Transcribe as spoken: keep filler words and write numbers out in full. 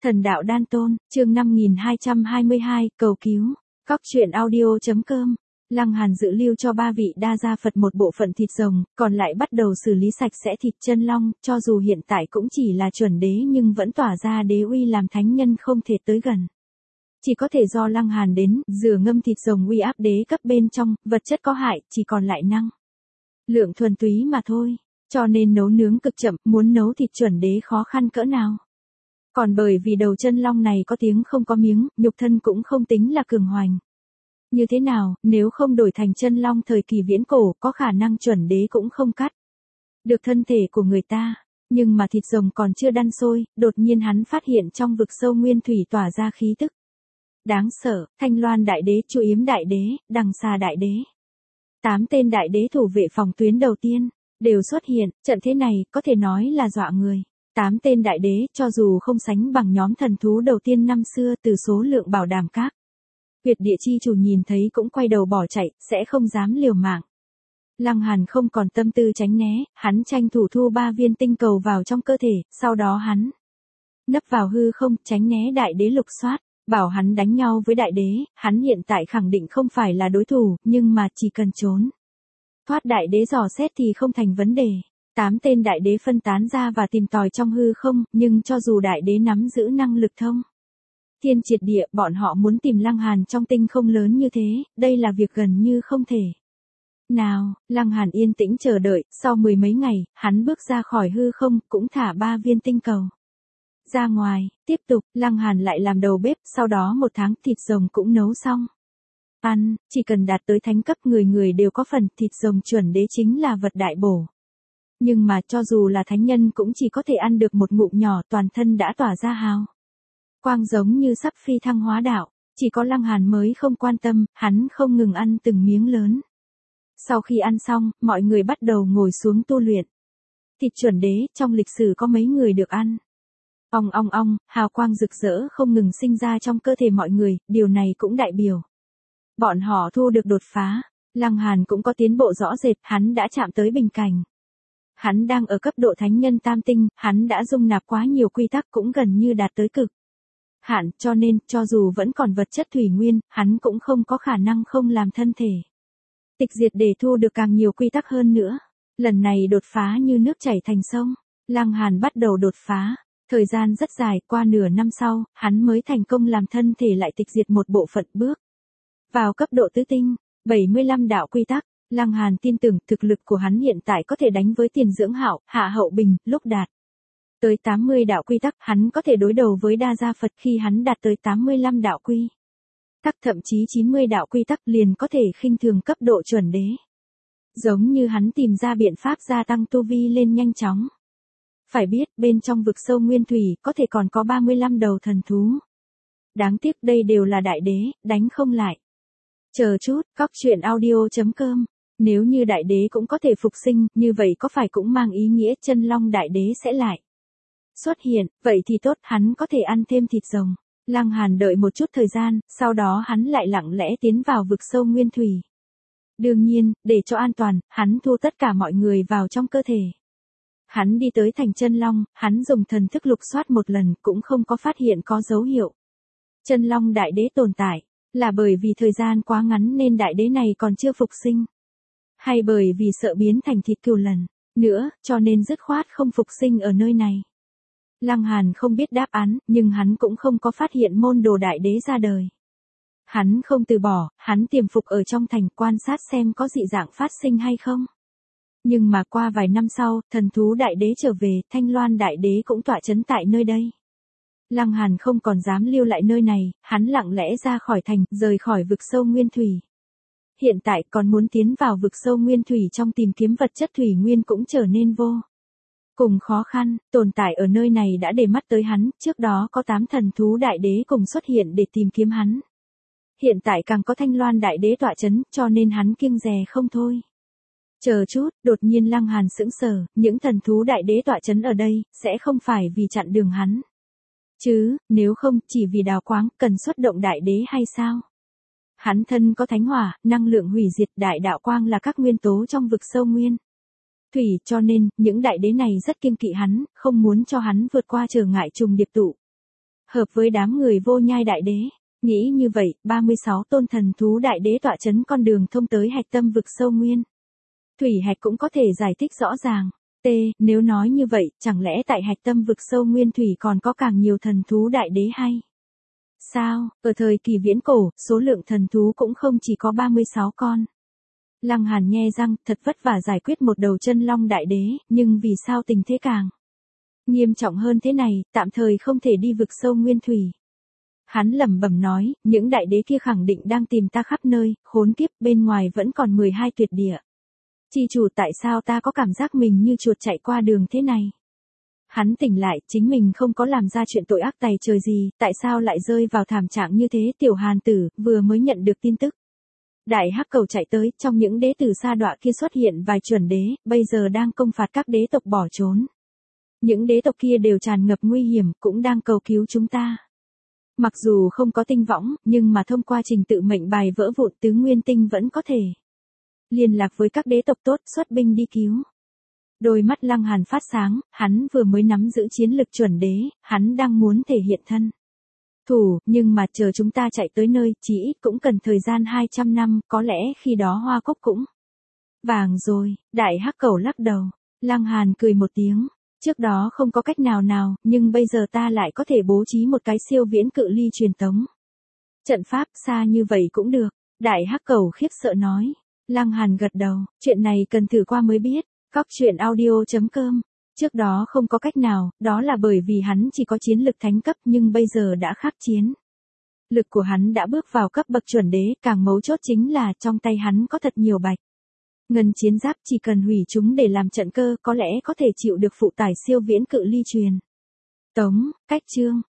Thần đạo đan tôn, chương năm nghìn hai trăm hai mươi hai, cầu cứu. Cóc truyện audio.com. Lăng Hàn dự lưu cho ba vị đa gia Phật một bộ phận thịt rồng, còn lại bắt đầu xử lý sạch sẽ thịt chân long, cho dù hiện tại cũng chỉ là chuẩn đế nhưng vẫn tỏa ra đế uy làm thánh nhân không thể tới gần. Chỉ có thể do Lăng Hàn đến, rửa ngâm thịt rồng uy áp đế cấp bên trong, vật chất có hại, chỉ còn lại năng lượng thuần túy mà thôi. Cho nên nấu nướng cực chậm, muốn nấu thịt chuẩn đế khó khăn cỡ nào. Còn bởi vì đầu chân long này có tiếng không có miếng, nhục thân cũng không tính là cường hoành. Như thế nào, nếu không đổi thành chân long thời kỳ viễn cổ, có khả năng chuẩn đế cũng không cắt được thân thể của người ta. Nhưng mà thịt rồng còn chưa đăn sôi, đột nhiên hắn phát hiện trong vực sâu nguyên thủy tỏa ra khí tức đáng sợ. Thanh Loan đại đế, Chu Yếm đại đế, Đằng Xà đại đế, tám tên đại đế thủ vệ phòng tuyến đầu tiên đều xuất hiện. Trận thế này có thể nói là dọa người. Tám tên đại đế, cho dù không sánh bằng nhóm thần thú đầu tiên năm xưa, từ số lượng bảo đảm các huyệt địa chi chủ nhìn thấy cũng quay đầu bỏ chạy, sẽ không dám liều mạng. Lăng Hàn không còn tâm tư tránh né, hắn tranh thủ thu ba viên tinh cầu vào trong cơ thể, sau đó hắn nấp vào hư không, tránh né đại đế lục soát. Bảo hắn đánh nhau với đại đế, hắn hiện tại khẳng định không phải là đối thủ, nhưng mà chỉ cần trốn thoát đại đế dò xét thì không thành vấn đề. Tám tên đại đế phân tán ra và tìm tòi trong hư không, nhưng cho dù đại đế nắm giữ năng lực thông thiên triệt địa, bọn họ muốn tìm Lăng Hàn trong tinh không lớn như thế, đây là việc gần như không thể. Nào, Lăng Hàn yên tĩnh chờ đợi, sau mười mấy ngày, hắn bước ra khỏi hư không, cũng thả ba viên tinh cầu ra ngoài. Tiếp tục, Lăng Hàn lại làm đầu bếp, sau đó một tháng thịt rồng cũng nấu xong. Ăn, chỉ cần đạt tới thánh cấp người người đều có phần, thịt rồng chuẩn đế chính là vật đại bổ. Nhưng mà cho dù là thánh nhân cũng chỉ có thể ăn được một ngụm nhỏ, toàn thân đã tỏa ra hào quang giống như sắp phi thăng hóa đạo. Chỉ có Lăng Hàn mới không quan tâm, hắn không ngừng ăn từng miếng lớn. Sau khi ăn xong, mọi người bắt đầu ngồi xuống tu luyện. Thịt chuẩn đế, trong lịch sử có mấy người được ăn. Ong ong ong, hào quang rực rỡ không ngừng sinh ra trong cơ thể mọi người, điều này cũng đại biểu bọn họ thu được đột phá. Lăng Hàn cũng có tiến bộ rõ rệt, hắn đã chạm tới bình cảnh. Hắn đang ở cấp độ thánh nhân tam tinh, hắn đã dung nạp quá nhiều quy tắc, cũng gần như đạt tới cực hạn, cho nên, cho dù vẫn còn vật chất thủy nguyên, hắn cũng không có khả năng không làm thân thể tịch diệt để thu được càng nhiều quy tắc hơn nữa. Lần này đột phá như nước chảy thành sông. Lăng Hàn bắt đầu đột phá. Thời gian rất dài, qua nửa năm sau, hắn mới thành công làm thân thể lại tịch diệt một bộ phận, bước vào cấp độ tứ tinh, bảy mươi lăm đạo quy tắc. Lăng Hàn tin tưởng thực lực của hắn hiện tại có thể đánh với Tiền Dưỡng Hạo, Hạ Hậu Bình. Lúc đạt tới tám mươi đạo quy tắc, hắn có thể đối đầu với đa gia Phật. Khi hắn đạt tới tám mươi lăm đạo quy tắc, thậm chí chín mươi đạo quy tắc, liền có thể khinh thường cấp độ chuẩn đế. Giống như hắn tìm ra biện pháp gia tăng tu vi lên nhanh chóng. Phải biết, bên trong vực sâu nguyên thủy, có thể còn có ba mươi lăm đầu thần thú. Đáng tiếc đây đều là đại đế, đánh không lại. Chờ chút, cóc truyện audio.com. Nếu như đại đế cũng có thể phục sinh, như vậy có phải cũng mang ý nghĩa chân long đại đế sẽ lại xuất hiện, vậy thì tốt, hắn có thể ăn thêm thịt rồng. Lăng Hàn đợi một chút thời gian, sau đó hắn lại lặng lẽ tiến vào vực sâu nguyên thủy. Đương nhiên, để cho an toàn, hắn thu tất cả mọi người vào trong cơ thể. Hắn đi tới thành chân long, hắn dùng thần thức lục soát một lần, cũng không có phát hiện có dấu hiệu chân long đại đế tồn tại. Là bởi vì thời gian quá ngắn nên đại đế này còn chưa phục sinh? Hay bởi vì sợ biến thành thịt cừu lần nữa, cho nên dứt khoát không phục sinh ở nơi này? Lăng Hàn không biết đáp án, nhưng hắn cũng không có phát hiện môn đồ đại đế ra đời. Hắn không từ bỏ, hắn tiềm phục ở trong thành quan sát xem có dị dạng phát sinh hay không. Nhưng mà qua vài năm sau, thần thú đại đế trở về, Thanh Loan đại đế cũng tọa chấn tại nơi đây. Lăng Hàn không còn dám lưu lại nơi này, hắn lặng lẽ ra khỏi thành, rời khỏi vực sâu nguyên thủy. Hiện tại còn muốn tiến vào vực sâu nguyên thủy trong tìm kiếm vật chất thủy nguyên cũng trở nên vô cùng khó khăn. Tồn tại ở nơi này đã để mắt tới hắn, trước đó có tám thần thú đại đế cùng xuất hiện để tìm kiếm hắn. Hiện tại càng có Thanh Loan đại đế tọa chấn, cho nên hắn kiêng dè không thôi. Chờ chút, đột nhiên Lăng Hàn sững sờ, những thần thú đại đế tọa chấn ở đây, sẽ không phải vì chặn đường hắn chứ, nếu không, chỉ vì đào quáng, cần xuất động đại đế hay sao? Hắn thân có thánh hỏa, năng lượng hủy diệt, đại đạo quang là các nguyên tố trong vực sâu nguyên thủy, cho nên, những đại đế này rất kiêng kỵ hắn, không muốn cho hắn vượt qua trở ngại trùng điệp tụ hợp với đám người vô nhai đại đế. Nghĩ như vậy, ba mươi sáu tôn thần thú đại đế tọa chấn con đường thông tới hạch tâm vực sâu nguyên. Thủy hạch cũng có thể giải thích rõ ràng. T, nếu nói như vậy, chẳng lẽ tại hạch tâm vực sâu nguyên thủy còn có càng nhiều thần thú đại đế hay? Sao, ở thời kỳ viễn cổ, số lượng thần thú cũng không chỉ có ba mươi sáu con. Lăng Hàn nhe răng, thật vất vả giải quyết một đầu chân long đại đế, nhưng vì sao tình thế càng nghiêm trọng hơn thế này, tạm thời không thể đi vực sâu nguyên thủy. Hắn lẩm bẩm nói, những đại đế kia khẳng định đang tìm ta khắp nơi, khốn kiếp, bên ngoài vẫn còn mười hai tuyệt địa. Chi chủ, tại sao ta có cảm giác mình như chuột chạy qua đường thế này? Hắn tỉnh lại, chính mình không có làm ra chuyện tội ác tày trời gì, tại sao lại rơi vào thảm trạng như thế? Tiểu Hàn tử, vừa mới nhận được tin tức. Đại hắc cầu chạy tới, trong những đế tử sa đọa kia xuất hiện vài chuẩn đế, bây giờ đang công phạt các đế tộc bỏ trốn. Những đế tộc kia đều tràn ngập nguy hiểm, cũng đang cầu cứu chúng ta. Mặc dù không có tinh võng, nhưng mà thông qua trình tự mệnh bài vỡ vụn tứ nguyên tinh vẫn có thể liên lạc với các đế tộc tốt, xuất binh đi cứu. Đôi mắt Lăng Hàn phát sáng, hắn vừa mới nắm giữ chiến lực chuẩn đế, hắn đang muốn thể hiện thân thủ, nhưng mà chờ chúng ta chạy tới nơi, chỉ ít cũng cần thời gian hai trăm năm, có lẽ khi đó hoa cúc cũng vàng rồi. Đại hắc cầu lắc đầu. Lăng Hàn cười một tiếng. Trước đó không có cách nào nào, nhưng bây giờ ta lại có thể bố trí một cái siêu viễn cự ly truyền tống. Trận pháp xa như vậy cũng được. Đại hắc cầu khiếp sợ nói. Lăng Hàn gật đầu, chuyện này cần thử qua mới biết. Cóc truyện audio chấm com. Trước đó không có cách nào, đó là bởi vì hắn chỉ có chiến lực thánh cấp nhưng bây giờ đã khác chiến. Lực của hắn đã bước vào cấp bậc chuẩn đế, càng mấu chốt chính là trong tay hắn có thật nhiều bạch ngân chiến giáp, chỉ cần hủy chúng để làm trận cơ, có lẽ có thể chịu được phụ tải siêu viễn cự ly truyền tống. Cách chương